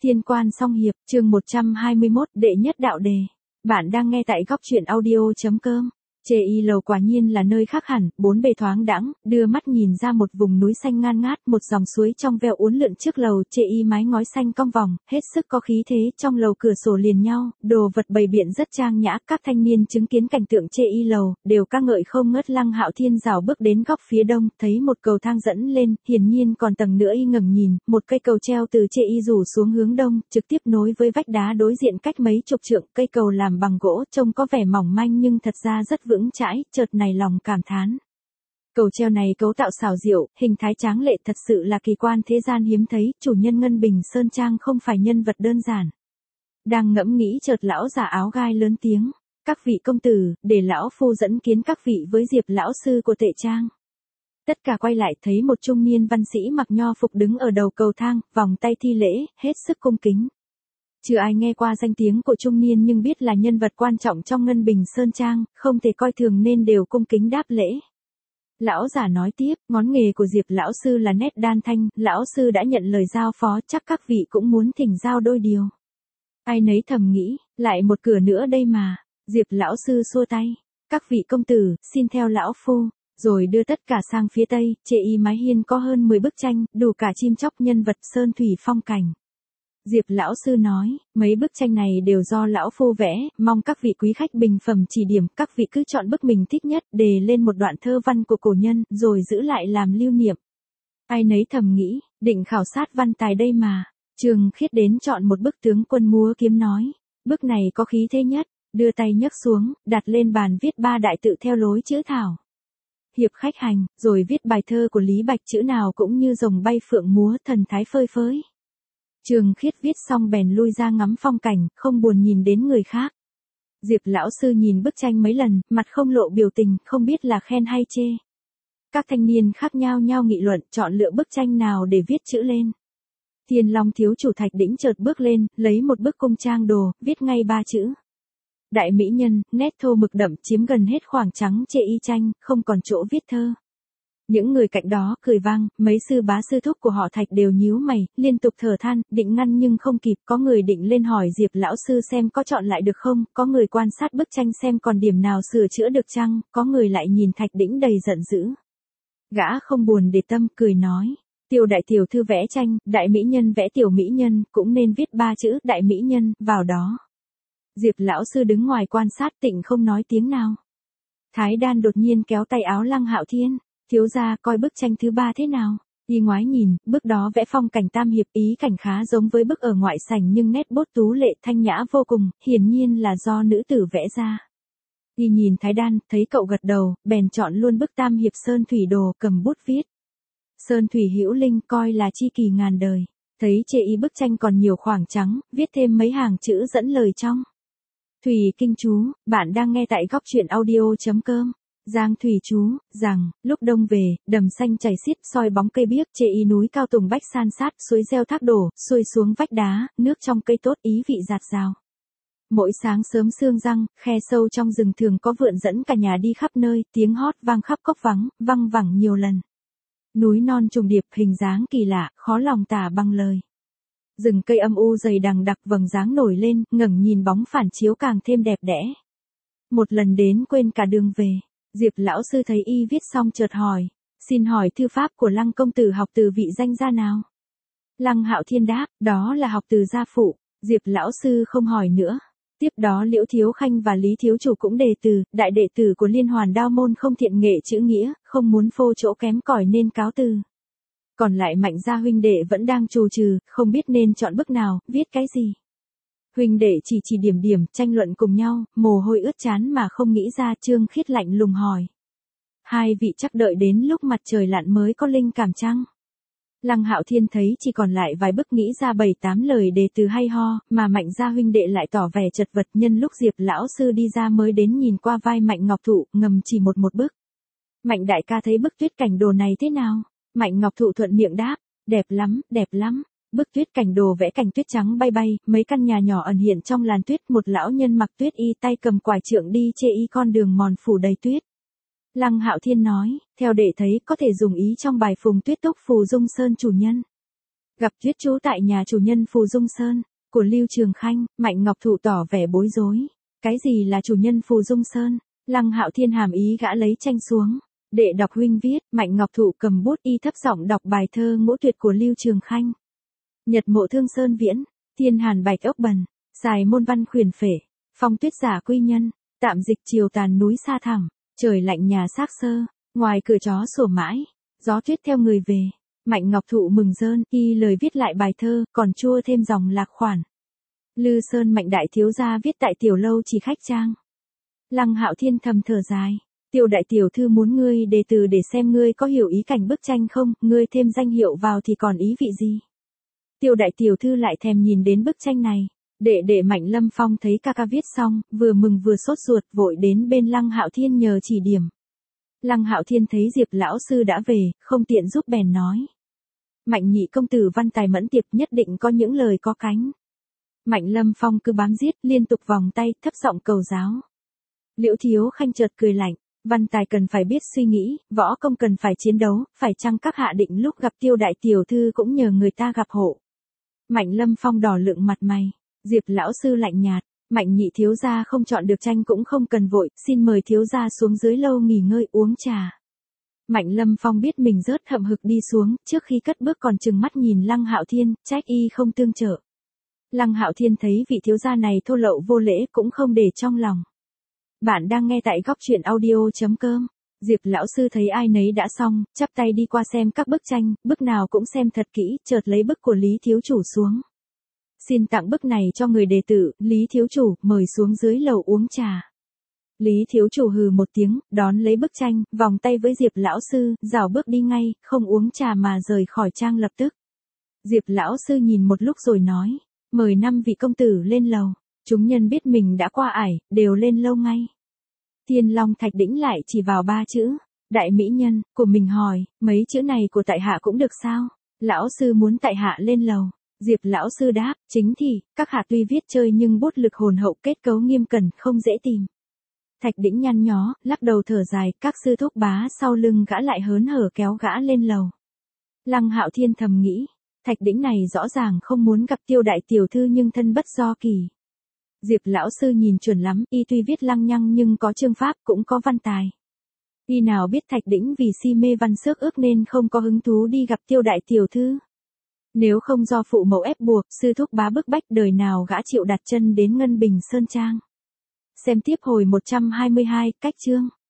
Thiên Quan Song Hiệp, chương 121, đệ nhất đạo đề. Bạn đang nghe tại góc truyện audio.com. Chê Y Lầu quả nhiên là nơi khác hẳn, bốn bề thoáng đãng, đưa mắt nhìn ra một vùng núi xanh ngan ngát, một dòng suối trong veo uốn lượn trước lầu. Chê Y mái ngói xanh cong vòng, hết sức có khí thế. Trong lầu cửa sổ liền nhau, đồ vật bày biện rất trang nhã. Các thanh niên chứng kiến cảnh tượng Chê Y Lầu đều ca ngợi không ngớt. Lăng Hạo Thiên rảo bước đến góc phía đông, thấy một cầu thang dẫn lên, hiển nhiên còn tầng nữa. Y ngẩng nhìn, một cây cầu treo từ Chê Y rủ xuống hướng đông, trực tiếp nối với vách đá đối diện cách mấy chục trượng. Cây cầu làm bằng gỗ, trông có vẻ mỏng manh nhưng thật ra rất vững chãi, chợt này lòng cảm thán. Cầu treo này cấu tạo xảo diệu, hình thái tráng lệ, thật sự là kỳ quan thế gian hiếm thấy. Chủ nhân Ngân Bình Sơn Trang không phải nhân vật đơn giản. Đang ngẫm nghĩ chợt lão già áo gai lớn tiếng: "Các vị công tử, để lão phu dẫn kiến các vị với Diệp lão sư của Tệ Trang." Tất cả quay lại thấy một trung niên văn sĩ mặc nho phục đứng ở đầu cầu thang, vòng tay thi lễ, hết sức cung kính. Chưa ai nghe qua danh tiếng của trung niên nhưng biết là nhân vật quan trọng trong Ngân Bình Sơn Trang, không thể coi thường nên đều cung kính đáp lễ. Lão giả nói tiếp: "Ngón nghề của Diệp lão sư là nét đan thanh, lão sư đã nhận lời giao phó, chắc các vị cũng muốn thỉnh giao đôi điều." Ai nấy thầm nghĩ, lại một cửa nữa đây mà. Diệp lão sư xua tay: "Các vị công tử, xin theo lão phu." Rồi đưa tất cả sang phía tây. Chê Y mái hiên có hơn 10 bức tranh, đủ cả chim chóc, nhân vật, sơn thủy, phong cảnh. Diệp lão sư nói: "Mấy bức tranh này đều do lão phu vẽ, mong các vị quý khách bình phẩm chỉ điểm, các vị cứ chọn bức mình thích nhất, đề lên một đoạn thơ văn của cổ nhân, rồi giữ lại làm lưu niệm." Ai nấy thầm nghĩ, định khảo sát văn tài đây mà. Trường Khiết đến chọn một bức tướng quân múa kiếm nói: "Bức này có khí thế nhất." Đưa tay nhấc xuống, đặt lên bàn viết 3 đại tự theo lối chữ thảo. "Hiệp khách hành", rồi viết bài thơ của Lý Bạch, chữ nào cũng như rồng bay phượng múa, thần thái phơi phới. Trường Khiết viết xong bèn lui ra ngắm phong cảnh, không buồn nhìn đến người khác. Diệp lão sư nhìn bức tranh mấy lần, mặt không lộ biểu tình, không biết là khen hay chê. Các thanh niên khác nhau nghị luận, chọn lựa bức tranh nào để viết chữ lên. Thiên Long thiếu chủ Thạch Đĩnh chợt bước lên, lấy một bức cung trang đồ, viết ngay 3 chữ: "Đại mỹ nhân", nét thô mực đậm chiếm gần hết khoảng trắng Chê Y tranh, không còn chỗ viết thơ. Những người cạnh đó cười vang, mấy sư bá sư thúc của họ Thạch đều nhíu mày, liên tục thở than, định ngăn nhưng không kịp. Có người định lên hỏi Diệp lão sư xem có chọn lại được không, có người quan sát bức tranh xem còn điểm nào sửa chữa được chăng, có người lại nhìn Thạch Đĩnh đầy giận dữ. Gã không buồn để tâm, cười nói: "Tiêu đại tiểu thư vẽ tranh, đại mỹ nhân vẽ tiểu mỹ nhân, cũng nên viết 3 chữ đại mỹ nhân vào đó." Diệp lão sư đứng ngoài quan sát, tịnh không nói tiếng nào. Thái Đan đột nhiên kéo tay áo Lăng Hạo Thiên: "Thiếu gia, coi bức tranh thứ 3 thế nào?" Y ngoái nhìn, bức đó vẽ phong cảnh tam hiệp, ý cảnh khá giống với bức ở ngoại sảnh nhưng nét bút tú lệ thanh nhã vô cùng, hiển nhiên là do nữ tử vẽ ra. Y nhìn Thái Đan, thấy cậu gật đầu, bèn chọn luôn bức tam hiệp sơn thủy đồ, cầm bút viết: "Sơn thủy hữu linh, coi là chi kỳ ngàn đời." Thấy Chê Y bức tranh còn nhiều khoảng trắng, viết thêm mấy hàng chữ dẫn lời trong. Thủy kinh chú, bạn đang nghe tại góc truyện audio.com. Giang thủy chú, rằng, lúc đông về, đầm xanh chảy xiết, soi bóng cây biếc, Chê Y núi cao tùng bách san sát, suối reo thác đổ, xuôi xuống vách đá, nước trong cây tốt, ý vị dạt dào. Mỗi sáng sớm sương răng, khe sâu trong rừng thường có vượn dẫn cả nhà đi khắp nơi, tiếng hót vang khắp cốc vắng, văng vẳng nhiều lần. Núi non trùng điệp, hình dáng kỳ lạ, khó lòng tả bằng lời. Rừng cây âm u dày đằng đặc, vầng dáng nổi lên, ngẩng nhìn bóng phản chiếu càng thêm đẹp đẽ. Một lần đến quên cả đường về. Diệp lão sư thấy Y viết xong chợt hỏi: "Xin hỏi thư pháp của Lăng công tử học từ vị danh gia nào?" Lăng Hạo Thiên đáp: "Đó là học từ gia phụ." Diệp lão sư không hỏi nữa. Tiếp đó Liễu Thiếu Khanh và Lý thiếu chủ cũng đề từ: "Đại đệ tử của Liên Hoàn Đao môn không thiện nghệ chữ nghĩa, không muốn phô chỗ kém cỏi nên cáo từ." Còn lại Mạnh gia huynh đệ vẫn đang trù trừ, không biết nên chọn bức nào, viết cái gì. Huynh đệ chỉ điểm, tranh luận cùng nhau, mồ hôi ướt trán mà không nghĩ ra. Trương Khiết lạnh lùng hỏi: "Hai vị chắc đợi đến lúc mặt trời lặn mới có linh cảm chăng?" Lăng Hạo Thiên thấy chỉ còn lại vài bức, nghĩ ra 7-8 lời đề từ hay ho, mà Mạnh gia huynh đệ lại tỏ vẻ chật vật. Nhân lúc Diệp lão sư đi ra mới đến nhìn qua vai Mạnh Ngọc Thụ, ngầm chỉ một bức: "Mạnh đại ca thấy bức tuyết cảnh đồ này thế nào?" Mạnh Ngọc Thụ thuận miệng đáp: Đẹp lắm, đẹp lắm." Bức tuyết cảnh đồ vẽ cảnh tuyết trắng bay bay, mấy căn nhà nhỏ ẩn hiện trong làn tuyết, một lão nhân mặc tuyết y tay cầm quải trượng đi Chê Y con đường mòn phủ đầy tuyết. Lăng Hạo Thiên nói: "Theo đệ thấy có thể dùng ý trong bài Phùng Tuyết Túc Phù Dung Sơn chủ nhân." Gặp Tuyết trú tại nhà chủ nhân Phù Dung Sơn, của Lưu Trường Khanh, Mạnh Ngọc Thụ tỏ vẻ bối rối. Cái gì là chủ nhân Phù Dung Sơn? Lăng Hạo Thiên hàm ý gã lấy tranh xuống. Đệ đọc huynh viết, Mạnh Ngọc Thụ cầm bút y thấp giọng đọc bài thơ ngũ tuyệt của Lưu Trường Khanh. Nhật mộ thương sơn viễn, thiên hàn bạch ốc bần, xài môn văn khuyển phể, phong tuyết giả quy nhân, tạm dịch chiều tàn núi xa thẳm, trời lạnh nhà xác sơ, ngoài cửa chó sủa mãi, gió tuyết theo người về. Mạnh Ngọc Thụ mừng rơn, y lời viết lại bài thơ, còn chua thêm dòng lạc khoản. Lư Sơn Mạnh đại thiếu gia viết tại tiểu lâu chỉ khách trang. Lăng Hạo Thiên thầm thở dài, Tiêu đại tiểu thư muốn ngươi đề từ để xem ngươi có hiểu ý cảnh bức tranh không, ngươi thêm danh hiệu vào thì còn ý vị gì. Tiêu đại tiểu thư lại thèm nhìn đến bức tranh này. Đệ Mạnh Lâm Phong thấy ca ca viết xong, vừa mừng vừa sốt ruột vội đến bên Lăng Hạo Thiên nhờ chỉ điểm. Lăng Hạo Thiên thấy Diệp lão sư đã về, không tiện giúp bèn nói. Mạnh nhị công tử văn tài mẫn tiệp nhất định có những lời có cánh. Mạnh Lâm Phong cứ bám giết liên tục vòng tay thấp giọng cầu giáo. Liễu Thiếu Khanh chợt cười lạnh, văn tài cần phải biết suy nghĩ, võ công cần phải chiến đấu, phải chăng các hạ định lúc gặp Tiêu đại tiểu thư cũng nhờ người ta gặp hộ. Mạnh Lâm Phong đỏ lượng mặt mày, Diệp lão sư lạnh nhạt, Mạnh nhị thiếu gia không chọn được tranh cũng không cần vội, xin mời thiếu gia xuống dưới lâu nghỉ ngơi uống trà. Mạnh Lâm Phong biết mình rớt hậm hực đi xuống, trước khi cất bước còn trừng mắt nhìn Lăng Hạo Thiên, trách y không tương trợ. Lăng Hạo Thiên thấy vị thiếu gia này thô lậu vô lễ cũng không để trong lòng. Bạn đang nghe tại góc truyện audio.com. Diệp lão sư thấy ai nấy đã xong, chắp tay đi qua xem các bức tranh, bức nào cũng xem thật kỹ, chợt lấy bức của Lý thiếu chủ xuống. Xin tặng bức này cho người đệ tử, Lý thiếu chủ, mời xuống dưới lầu uống trà. Lý thiếu chủ hừ một tiếng, đón lấy bức tranh, vòng tay với Diệp lão sư, rảo bước đi ngay, không uống trà mà rời khỏi trang lập tức. Diệp lão sư nhìn một lúc rồi nói, mời 5 vị công tử lên lầu. Chúng nhân biết mình đã qua ải, đều lên lâu ngay. Thiên Long Thạch Đĩnh lại chỉ vào 3 chữ, đại mỹ nhân, của mình hỏi, mấy chữ này của tại hạ cũng được sao? Lão sư muốn tại hạ lên lầu. Diệp lão sư đáp, chính thì, các hạ tuy viết chơi nhưng bút lực hồn hậu kết cấu nghiêm cẩn, không dễ tìm. Thạch Đĩnh nhăn nhó, lắc đầu thở dài, các sư thúc bá sau lưng gã lại hớn hở kéo gã lên lầu. Lăng Hạo Thiên thầm nghĩ, Thạch Đĩnh này rõ ràng không muốn gặp Tiêu đại tiểu thư nhưng thân bất do kỳ. Diệp lão sư nhìn chuẩn lắm, y tuy viết lăng nhăng nhưng có chương pháp cũng có văn tài. Y nào biết Thạch Đĩnh vì si mê văn xước ước nên không có hứng thú đi gặp Tiêu đại tiểu thư. Nếu không do phụ mẫu ép buộc, sư thúc bá bức bách đời nào gã chịu đặt chân đến Ngân Bình Sơn Trang. Xem tiếp hồi 122, cách chương.